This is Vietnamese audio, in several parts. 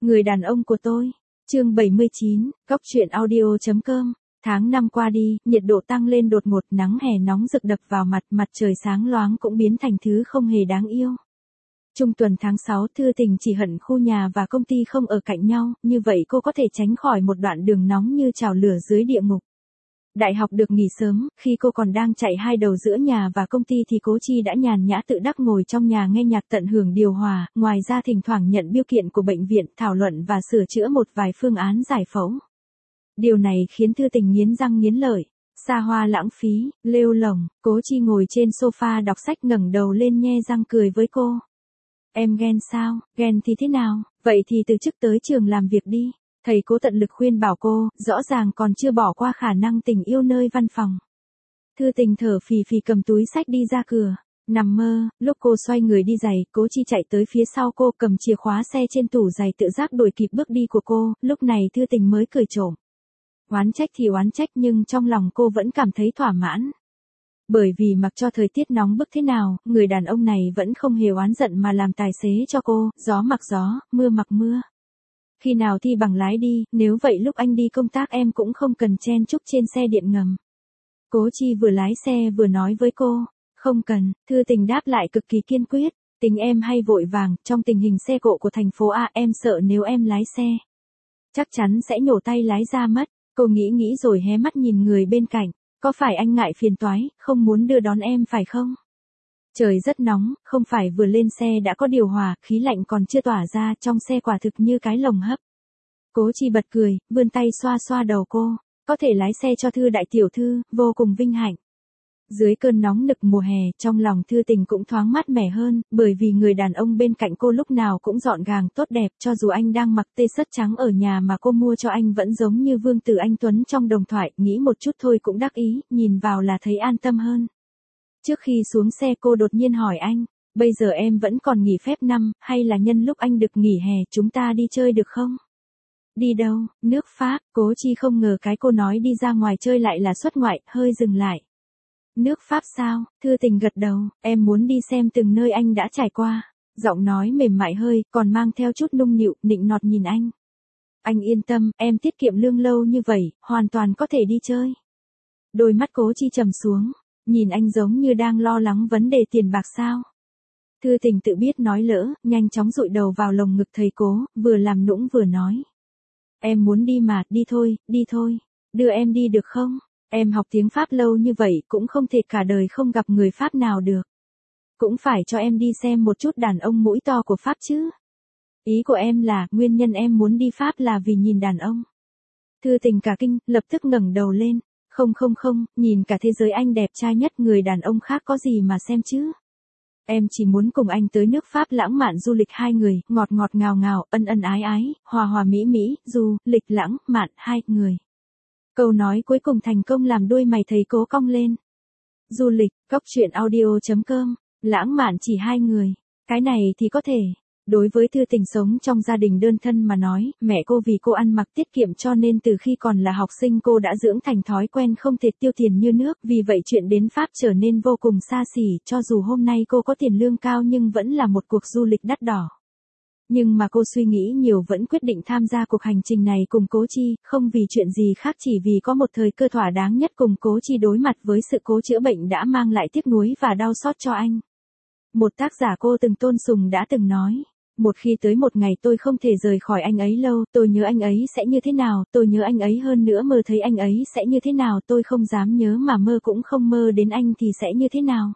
Người đàn ông của tôi. Chương 79, Góc truyện audio.com. Tháng 5 qua đi, nhiệt độ tăng lên đột ngột, nắng hè nóng rực đập vào mặt, mặt trời sáng loáng cũng biến thành thứ không hề đáng yêu. Trung tuần tháng 6, Thư Tình chỉ hận khu nhà và công ty không ở cạnh nhau, như vậy cô có thể tránh khỏi một đoạn đường nóng như chảo lửa dưới địa ngục. Đại học được nghỉ sớm, khi cô còn đang chạy hai đầu giữa nhà và công ty thì Cố Chi đã nhàn nhã tự đắc ngồi trong nhà nghe nhạc tận hưởng điều hòa, ngoài ra thỉnh thoảng nhận bill kiện của bệnh viện, thảo luận và sửa chữa một vài phương án giải phẫu. Điều này khiến Thư Tình nghiến răng nghiến lợi. Xa hoa lãng phí, lêu lổng. Cố Chi ngồi trên sofa đọc sách, ngẩng đầu lên nhe răng cười với cô. Em ghen sao? Ghen thì thế nào? Vậy thì từ chức tới trường làm việc đi. Thầy Cố tận lực khuyên bảo cô, rõ ràng còn chưa bỏ qua khả năng tình yêu nơi văn phòng. Thư Tình thở phì phì cầm túi sách đi ra cửa. Nằm mơ, lúc cô xoay người đi giày, Cố Chi chạy tới phía sau cô, cầm chìa khóa xe trên tủ giày tự giác đuổi kịp bước đi của cô, lúc này Thư Tình mới cười trộm. Oán trách thì oán trách nhưng trong lòng cô vẫn cảm thấy thỏa mãn. Bởi vì mặc cho thời tiết nóng bức thế nào, người đàn ông này vẫn không hề oán giận mà làm tài xế cho cô, gió mặc gió, mưa mặc mưa. Khi nào thi bằng lái đi, nếu vậy lúc anh đi công tác em cũng không cần chen chúc trên xe điện ngầm. Cố Chi vừa lái xe vừa nói với cô. Không cần, Thư Tình đáp lại cực kỳ kiên quyết. Tính em hay vội vàng, trong tình hình xe cộ của thành phố A em sợ nếu em lái xe, chắc chắn sẽ nhổ tay lái ra mất. Cô nghĩ rồi hé mắt nhìn người bên cạnh. Có phải anh ngại phiền toái, không muốn đưa đón em phải không? Trời rất nóng, không phải vừa lên xe đã có điều hòa, khí lạnh còn chưa tỏa ra, trong xe quả thực như cái lồng hấp. Cố Chi bật cười, vươn tay xoa xoa đầu cô. Có thể lái xe cho Thư đại tiểu thư, vô cùng vinh hạnh. Dưới cơn nóng nực mùa hè, trong lòng Thư Tình cũng thoáng mát mẻ hơn, bởi vì người đàn ông bên cạnh cô lúc nào cũng gọn gàng tốt đẹp, cho dù anh đang mặc t-shirt trắng ở nhà mà cô mua cho anh vẫn giống như vương tử anh tuấn trong đồng thoại, nghĩ một chút thôi cũng đắc ý, nhìn vào là thấy an tâm hơn. Trước khi xuống xe cô đột nhiên hỏi anh, bây giờ em vẫn còn nghỉ phép năm, hay là nhân lúc anh được nghỉ hè chúng ta đi chơi được không? Đi đâu? Nước Pháp. Cố Chi không ngờ cái cô nói đi ra ngoài chơi lại là xuất ngoại, hơi dừng lại. Nước Pháp sao? Thư Tình gật đầu, em muốn đi xem từng nơi anh đã trải qua. Giọng nói mềm mại hơi, còn mang theo chút nũng nịu, nịnh nọt nhìn anh. Anh yên tâm, em tiết kiệm lương lâu như vậy, hoàn toàn có thể đi chơi. Đôi mắt Cố Chi trầm xuống, nhìn anh giống như đang lo lắng vấn đề tiền bạc sao. Thư Tình tự biết nói lỡ, nhanh chóng dụi đầu vào lồng ngực thầy Cố, vừa làm nũng vừa nói. Em muốn đi mà, đi thôi, đưa em đi được không? Em học tiếng Pháp lâu như vậy cũng không thể cả đời không gặp người Pháp nào được. Cũng phải cho em đi xem một chút đàn ông mũi to của Pháp chứ. Ý của em là, nguyên nhân em muốn đi Pháp là vì nhìn đàn ông. Thư Tình cả kinh, lập tức ngẩng đầu lên. Không, nhìn cả thế giới anh đẹp trai nhất, người đàn ông khác có gì mà xem chứ. Em chỉ muốn cùng anh tới nước Pháp lãng mạn du lịch hai người, ngọt ngọt ngào ngào, ân ân ái ái, hòa hòa mỹ mỹ, du lịch lãng mạn hai người. Câu nói cuối cùng thành công làm đôi mày thầy Cố cong lên. Du lịch, Góc truyện audio.com, lãng mạn chỉ hai người. Cái này thì có thể. Đối với Thư Tình sống trong gia đình đơn thân mà nói, mẹ cô vì cô ăn mặc tiết kiệm cho nên từ khi còn là học sinh cô đã dưỡng thành thói quen không thể tiêu tiền như nước, vì vậy chuyện đến Pháp trở nên vô cùng xa xỉ, cho dù hôm nay cô có tiền lương cao nhưng vẫn là một cuộc du lịch đắt đỏ. Nhưng mà cô suy nghĩ nhiều vẫn quyết định tham gia cuộc hành trình này cùng Cố Chi, không vì chuyện gì khác chỉ vì có một thời cơ thỏa đáng nhất cùng Cố Chi đối mặt với sự cố chữa bệnh đã mang lại tiếc nuối và đau xót cho anh. Một tác giả cô từng tôn sùng đã từng nói, một khi tới một ngày tôi không thể rời khỏi anh ấy lâu, tôi nhớ anh ấy sẽ như thế nào, tôi nhớ anh ấy hơn nữa mơ thấy anh ấy sẽ như thế nào, tôi không dám nhớ mà mơ cũng không mơ đến anh thì sẽ như thế nào.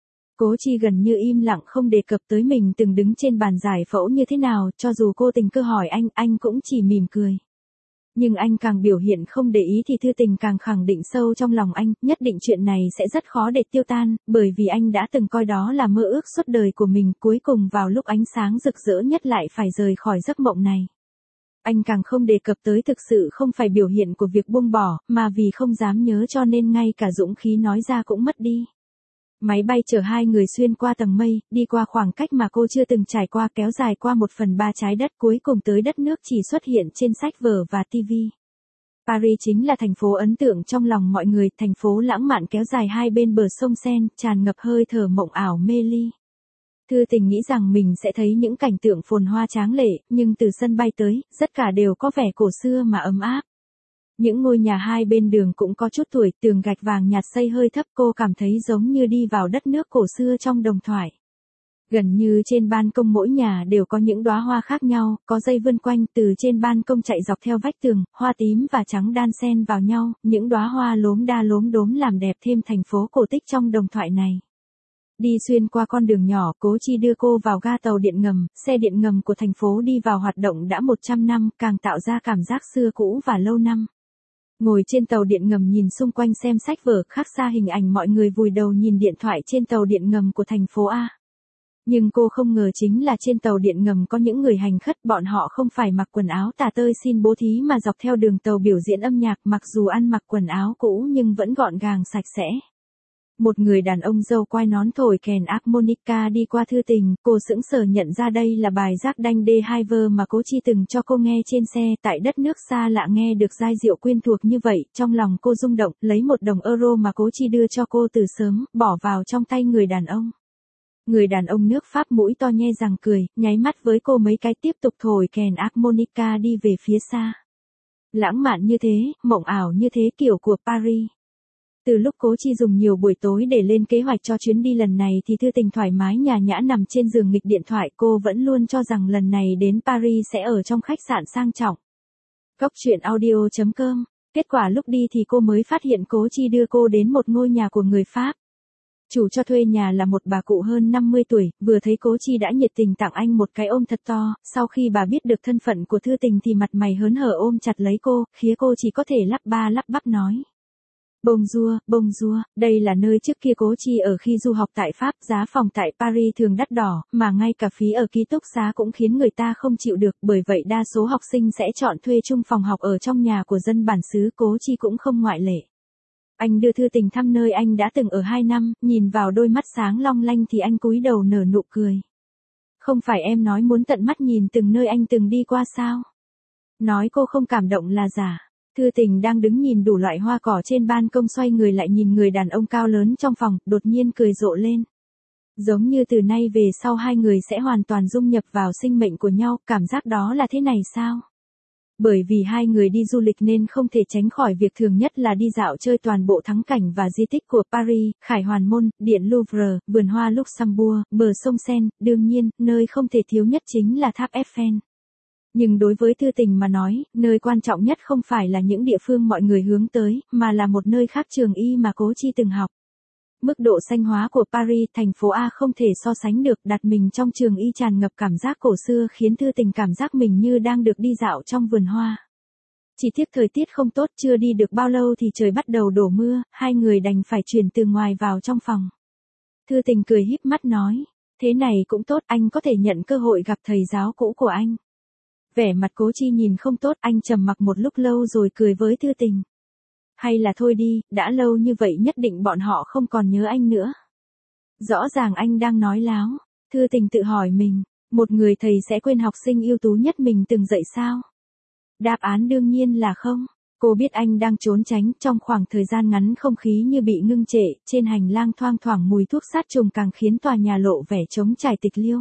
Cố Chi gần như im lặng không đề cập tới mình từng đứng trên bàn giải phẫu như thế nào, cho dù cô tình cơ hỏi anh cũng chỉ mỉm cười. Nhưng anh càng biểu hiện không để ý thì Thư Tình càng khẳng định sâu trong lòng anh, nhất định chuyện này sẽ rất khó để tiêu tan, bởi vì anh đã từng coi đó là mơ ước suốt đời của mình, cuối cùng vào lúc ánh sáng rực rỡ nhất lại phải rời khỏi giấc mộng này. Anh càng không đề cập tới thực sự không phải biểu hiện của việc buông bỏ, mà vì không dám nhớ cho nên ngay cả dũng khí nói ra cũng mất đi. Máy bay chở hai người xuyên qua tầng mây, đi qua khoảng cách mà cô chưa từng trải qua, kéo dài qua 1/3 trái đất, cuối cùng tới đất nước chỉ xuất hiện trên sách vở và TV. Paris chính là thành phố ấn tượng trong lòng mọi người, thành phố lãng mạn kéo dài hai bên bờ sông Seine, tràn ngập hơi thở mộng ảo mê ly. Thư Tình nghĩ rằng mình sẽ thấy những cảnh tượng phồn hoa tráng lệ, nhưng từ sân bay tới, tất cả đều có vẻ cổ xưa mà ấm áp. Những ngôi nhà hai bên đường cũng có chút tuổi, tường gạch vàng nhạt xây hơi thấp, cô cảm thấy giống như đi vào đất nước cổ xưa trong đồng thoại. Gần như trên ban công mỗi nhà đều có những đóa hoa khác nhau, có dây vươn quanh từ trên ban công chạy dọc theo vách tường, hoa tím và trắng đan xen vào nhau, những đóa hoa lốm đa lốm đốm làm đẹp thêm thành phố cổ tích trong đồng thoại này. Đi xuyên qua con đường nhỏ, Cố Chi đưa cô vào ga tàu điện ngầm, xe điện ngầm của thành phố đi vào hoạt động đã 100 năm, càng tạo ra cảm giác xưa cũ và lâu năm. Ngồi trên tàu điện ngầm nhìn xung quanh xem sách vở, khác xa hình ảnh mọi người vùi đầu nhìn điện thoại trên tàu điện ngầm của thành phố A. Nhưng cô không ngờ chính là trên tàu điện ngầm có những người hành khất, bọn họ không phải mặc quần áo tả tơi xin bố thí mà dọc theo đường tàu biểu diễn âm nhạc, mặc dù ăn mặc quần áo cũ nhưng vẫn gọn gàng sạch sẽ. Một người đàn ông râu quai nón thổi kèn harmonica đi qua Thư Tình, cô sững sờ nhận ra đây là bài Jack Danh de Hiver mà Cố Chi từng cho cô nghe trên xe. Tại đất nước xa lạ nghe được giai điệu quen thuộc như vậy, trong lòng cô rung động, lấy $1 mà Cố Chi đưa cho cô từ sớm, bỏ vào trong tay người đàn ông. Người đàn ông nước Pháp mũi to nhe răng cười, nháy mắt với cô mấy cái tiếp tục thổi kèn harmonica đi về phía xa. Lãng mạn như thế, mộng ảo như thế, kiểu của Paris. Từ lúc Cố Chi dùng nhiều buổi tối để lên kế hoạch cho chuyến đi lần này thì Thư Tình thoải mái nhã nhã nằm trên giường nghịch điện thoại, cô vẫn luôn cho rằng lần này đến Paris sẽ ở trong khách sạn sang trọng. Cóc truyện audio.com. Kết quả lúc đi thì cô mới phát hiện Cố Chi đưa cô đến một ngôi nhà của người Pháp. Chủ cho thuê nhà là một bà cụ hơn 50 tuổi, vừa thấy Cố Chi đã nhiệt tình tặng anh một cái ôm thật to, sau khi bà biết được thân phận của Thư Tình thì mặt mày hớn hở ôm chặt lấy cô, khiến cô chỉ có thể lắp ba lắp bắp nói. Bonjour, đây là nơi trước kia Cố Chi ở khi du học tại Pháp, giá phòng tại Paris thường đắt đỏ, mà ngay cả phí ở ký túc xá cũng khiến người ta không chịu được, bởi vậy đa số học sinh sẽ chọn thuê chung phòng học ở trong nhà của dân bản xứ, Cố Chi cũng không ngoại lệ. Anh đưa Thư Tình thăm nơi anh đã từng ở 2 năm, nhìn vào đôi mắt sáng long lanh thì anh cúi đầu nở nụ cười. Không phải em nói muốn tận mắt nhìn từng nơi anh từng đi qua sao? Nói cô không cảm động là giả. Thư Tình đang đứng nhìn đủ loại hoa cỏ trên ban công xoay người lại nhìn người đàn ông cao lớn trong phòng, đột nhiên cười rộ lên. Giống như từ nay về sau hai người sẽ hoàn toàn dung nhập vào sinh mệnh của nhau, cảm giác đó là thế này sao? Bởi vì hai người đi du lịch nên không thể tránh khỏi việc thường nhất là đi dạo chơi toàn bộ thắng cảnh và di tích của Paris, Khải Hoàn Môn, Điện Louvre, vườn hoa Luxembourg, bờ sông Seine, đương nhiên, nơi không thể thiếu nhất chính là tháp Eiffel. Nhưng đối với Thư Tình mà nói, nơi quan trọng nhất không phải là những địa phương mọi người hướng tới, mà là một nơi khác, trường y mà Cố Chi từng học. Mức độ xanh hóa của Paris, thành phố A không thể so sánh được, đặt mình trong trường y tràn ngập cảm giác cổ xưa khiến Thư Tình cảm giác mình như đang được đi dạo trong vườn hoa. Chỉ tiếc thời tiết không tốt, chưa đi được bao lâu thì trời bắt đầu đổ mưa, hai người đành phải chuyển từ ngoài vào trong phòng. Thư Tình cười híp mắt nói, thế này cũng tốt, anh có thể nhận cơ hội gặp thầy giáo cũ của anh. Vẻ mặt Cố Chi nhìn không tốt, anh trầm mặc một lúc lâu rồi cười với Thư Tình. Hay là thôi đi, đã lâu như vậy nhất định bọn họ không còn nhớ anh nữa. Rõ ràng anh đang nói láo. Thư Tình tự hỏi mình, một người thầy sẽ quên học sinh ưu tú nhất mình từng dạy sao? Đáp án đương nhiên là không. Cô biết anh đang trốn tránh, trong khoảng thời gian ngắn không khí như bị ngưng trệ, trên hành lang thoang thoảng mùi thuốc sát trùng càng khiến tòa nhà lộ vẻ trống trải tịch liêu.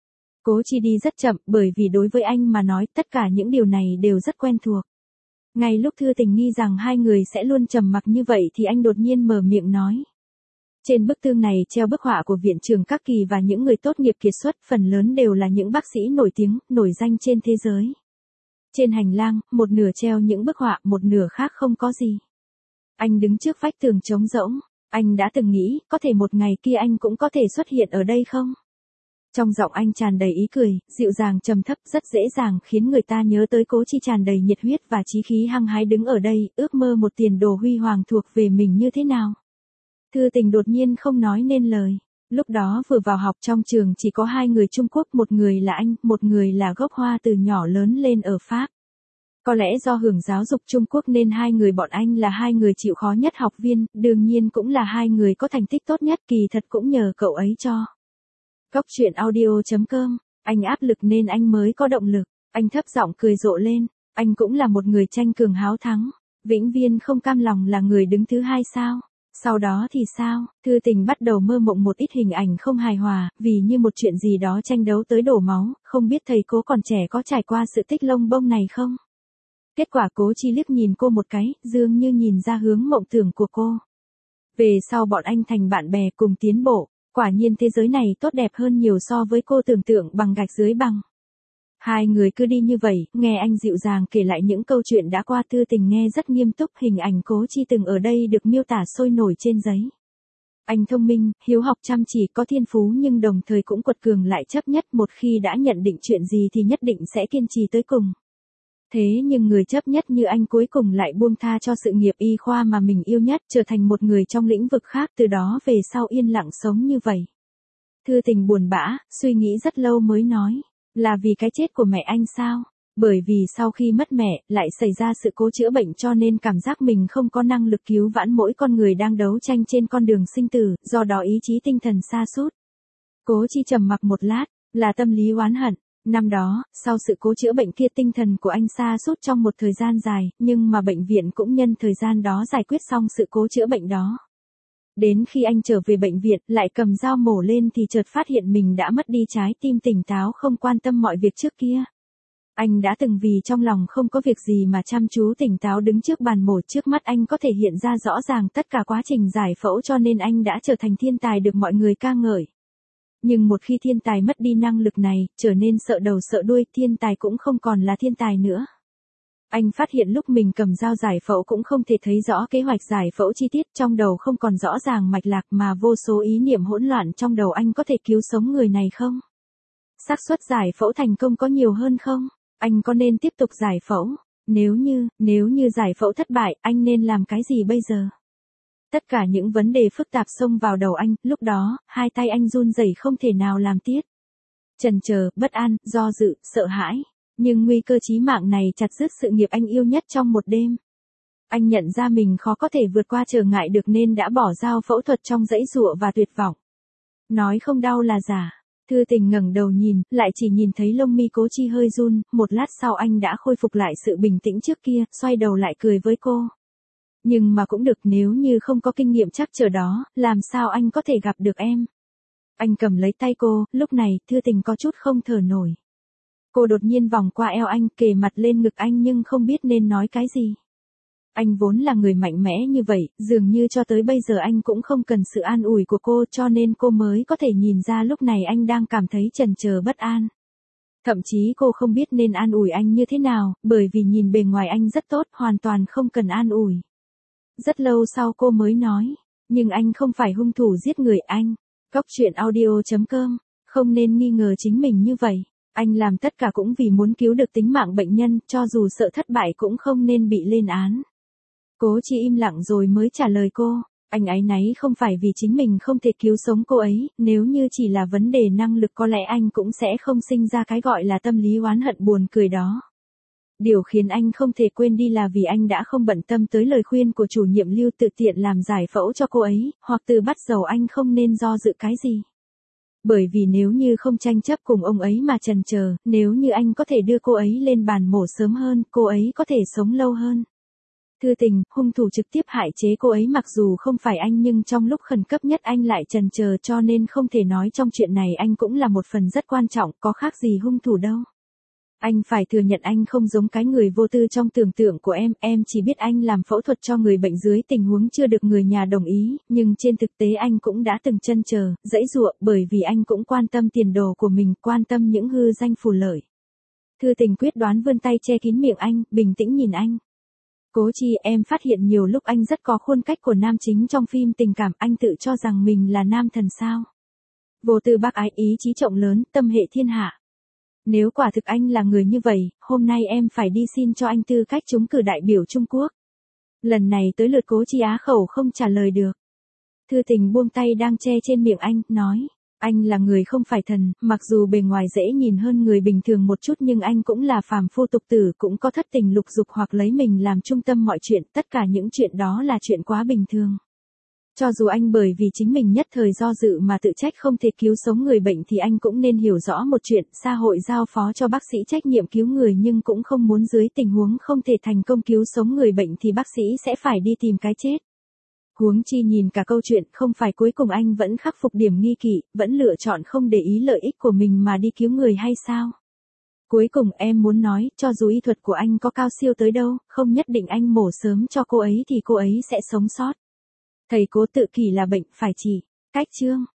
Cố Chi đi rất chậm, bởi vì đối với anh mà nói tất cả những điều này đều rất quen thuộc. Ngay lúc Thư Tình nghi rằng hai người sẽ luôn trầm mặc như vậy thì anh đột nhiên mở miệng nói. Trên bức tường này treo bức họa của viện trưởng Các Kỳ và những người tốt nghiệp kiệt xuất, phần lớn đều là những bác sĩ nổi tiếng, nổi danh trên thế giới. Trên hành lang, một nửa treo những bức họa, một nửa khác không có gì. Anh đứng trước vách tường trống rỗng, anh đã từng nghĩ, có thể một ngày kia anh cũng có thể xuất hiện ở đây không? Trong giọng anh tràn đầy ý cười, dịu dàng trầm thấp, rất dễ dàng khiến người ta nhớ tới Cố Chi tràn đầy nhiệt huyết và chí khí hăng hái đứng ở đây, ước mơ một tiền đồ huy hoàng thuộc về mình như thế nào. Thư Tình đột nhiên không nói nên lời. Lúc đó vừa vào học trong trường chỉ có 2 người Trung Quốc, một người là anh, một người là gốc Hoa từ nhỏ lớn lên ở Pháp. Có lẽ do hưởng giáo dục Trung Quốc nên 2 người bọn anh là 2 người chịu khó nhất học viên, đương nhiên cũng là 2 người có thành tích tốt nhất, kỳ thật cũng nhờ cậu ấy cho. Cóc truyện audio.com, anh áp lực nên anh mới có động lực, anh thấp giọng cười rộ lên, anh cũng là một người tranh cường háo thắng, vĩnh viên không cam lòng là người đứng thứ hai sao? Sau đó thì sao? Thư Tình bắt đầu mơ mộng một ít hình ảnh không hài hòa, vì như một chuyện gì đó tranh đấu tới đổ máu, không biết thầy Cố còn trẻ có trải qua sự tích lông bông này không? Kết quả Cố Chi liếc nhìn cô một cái, dường như nhìn ra hướng mộng tưởng của cô. Về sau bọn anh thành bạn bè cùng tiến bộ, quả nhiên thế giới này tốt đẹp hơn nhiều so với cô tưởng tượng bằng gạch dưới bằng. Hai người cứ đi như vậy, nghe anh dịu dàng kể lại những câu chuyện đã qua. Thư Tình nghe rất nghiêm túc, hình ảnh Cố Chi từng ở đây được miêu tả sôi nổi trên giấy. Anh thông minh, hiếu học chăm chỉ, có thiên phú nhưng đồng thời cũng quật cường lại chấp nhất, một khi đã nhận định chuyện gì thì nhất định sẽ kiên trì tới cùng. Thế nhưng người chấp nhất như anh cuối cùng lại buông tha cho sự nghiệp y khoa mà mình yêu nhất, trở thành một người trong lĩnh vực khác, từ đó về sau yên lặng sống như vậy. Thư Tình buồn bã, suy nghĩ rất lâu mới nói, là vì cái chết của mẹ anh sao? Bởi vì sau khi mất mẹ, lại xảy ra sự cố chữa bệnh cho nên cảm giác mình không có năng lực cứu vãn mỗi con người đang đấu tranh trên con đường sinh tử, do đó ý chí tinh thần sa sút. Cố Chi trầm mặc một lát, là tâm lý oán hận. Năm đó, sau sự cố chữa bệnh kia tinh thần của anh sa sút trong một thời gian dài, nhưng mà bệnh viện cũng nhân thời gian đó giải quyết xong sự cố chữa bệnh đó. Đến khi anh trở về bệnh viện, lại cầm dao mổ lên thì chợt phát hiện mình đã mất đi trái tim, tỉnh táo không quan tâm mọi việc trước kia. Anh đã từng vì trong lòng không có việc gì mà chăm chú tỉnh táo đứng trước bàn mổ, trước mắt anh có thể hiện ra rõ ràng tất cả quá trình giải phẫu cho nên anh đã trở thành thiên tài được mọi người ca ngợi. Nhưng một khi thiên tài mất đi năng lực này, trở nên sợ đầu sợ đuôi, thiên tài cũng không còn là thiên tài nữa. Anh phát hiện lúc mình cầm dao giải phẫu cũng không thể thấy rõ kế hoạch giải phẫu chi tiết, trong đầu không còn rõ ràng mạch lạc mà vô số ý niệm hỗn loạn trong đầu. Anh có thể cứu sống người này không? Xác suất giải phẫu thành công có nhiều hơn không? Anh có nên tiếp tục giải phẫu? Nếu như giải phẫu thất bại, anh nên làm cái gì bây giờ? Tất cả những vấn đề phức tạp xông vào đầu anh, lúc đó, hai tay anh run rẩy không thể nào làm tiếp. Chần chờ, bất an, do dự, sợ hãi. Nhưng nguy cơ chí mạng này chặt đứt sự nghiệp anh yêu nhất trong một đêm. Anh nhận ra mình khó có thể vượt qua trở ngại được nên đã bỏ dao phẫu thuật trong giãy giụa và tuyệt vọng. Nói không đau là giả. Thư Tình ngẩng đầu nhìn, lại chỉ nhìn thấy lông mi Cố Chi hơi run, một lát sau anh đã khôi phục lại sự bình tĩnh trước kia, xoay đầu lại cười với cô. Nhưng mà cũng được, nếu như không có kinh nghiệm chắc trở đó, làm sao anh có thể gặp được em? Anh cầm lấy tay cô, lúc này, Thư Tình có chút không thở nổi. Cô đột nhiên vòng qua eo anh, kề mặt lên ngực anh nhưng không biết nên nói cái gì. Anh vốn là người mạnh mẽ như vậy, dường như cho tới bây giờ anh cũng không cần sự an ủi của cô, cho nên cô mới có thể nhìn ra lúc này anh đang cảm thấy chần chờ bất an. Thậm chí cô không biết nên an ủi anh như thế nào, bởi vì nhìn bề ngoài anh rất tốt, hoàn toàn không cần an ủi. Rất lâu sau cô mới nói, nhưng anh không phải hung thủ giết người anh. Góc truyện audio.com, không nên nghi ngờ chính mình như vậy. Anh làm tất cả cũng vì muốn cứu được tính mạng bệnh nhân, cho dù sợ thất bại cũng không nên bị lên án. Cố Chi im lặng rồi mới trả lời cô, anh áy náy không phải vì chính mình không thể cứu sống cô ấy, nếu như chỉ là vấn đề năng lực có lẽ anh cũng sẽ không sinh ra cái gọi là tâm lý oán hận buồn cười đó. Điều khiến anh không thể quên đi là vì anh đã không bận tâm tới lời khuyên của chủ nhiệm Lưu tự tiện làm giải phẫu cho cô ấy, hoặc từ bắt đầu anh không nên do dự cái gì. Bởi vì nếu như không tranh chấp cùng ông ấy mà chần chờ, nếu như anh có thể đưa cô ấy lên bàn mổ sớm hơn, cô ấy có thể sống lâu hơn. Thư Tình, hung thủ trực tiếp hại chế cô ấy mặc dù không phải anh nhưng trong lúc khẩn cấp nhất anh lại chần chờ cho nên không thể nói trong chuyện này anh cũng là một phần rất quan trọng, có khác gì hung thủ đâu. Anh phải thừa nhận anh không giống cái người vô tư trong tưởng tượng của em chỉ biết anh làm phẫu thuật cho người bệnh dưới tình huống chưa được người nhà đồng ý, nhưng trên thực tế anh cũng đã từng chần chờ, giãy giụa, bởi vì anh cũng quan tâm tiền đồ của mình, quan tâm những hư danh phù lợi. Thư Tình quyết đoán vươn tay che kín miệng anh, bình tĩnh nhìn anh. Cố Chi, em phát hiện nhiều lúc anh rất có khuôn cách của nam chính trong phim tình cảm, anh tự cho rằng mình là nam thần sao? Vô tư bác ái, ý chí rộng lớn, tâm hệ thiên hạ. Nếu quả thực anh là người như vậy, hôm nay em phải đi xin cho anh tư cách trúng cử đại biểu Trung Quốc. Lần này tới lượt Cố Chi á khẩu không trả lời được. Thư Tình buông tay đang che trên miệng anh, nói, anh là người không phải thần, mặc dù bề ngoài dễ nhìn hơn người bình thường một chút nhưng anh cũng là phàm phu tục tử, cũng có thất tình lục dục hoặc lấy mình làm trung tâm mọi chuyện, tất cả những chuyện đó là chuyện quá bình thường. Cho dù anh bởi vì chính mình nhất thời do dự mà tự trách không thể cứu sống người bệnh thì anh cũng nên hiểu rõ một chuyện, xã hội giao phó cho bác sĩ trách nhiệm cứu người nhưng cũng không muốn dưới tình huống không thể thành công cứu sống người bệnh thì bác sĩ sẽ phải đi tìm cái chết. Huống chi nhìn cả câu chuyện không phải cuối cùng anh vẫn khắc phục điểm nghi kỵ, vẫn lựa chọn không để ý lợi ích của mình mà đi cứu người hay sao? Cuối cùng em muốn nói, cho dù y thuật của anh có cao siêu tới đâu, không nhất định anh mổ sớm cho cô ấy thì cô ấy sẽ sống sót. Thầy cố tự kỷ là bệnh phải trị. Cách chương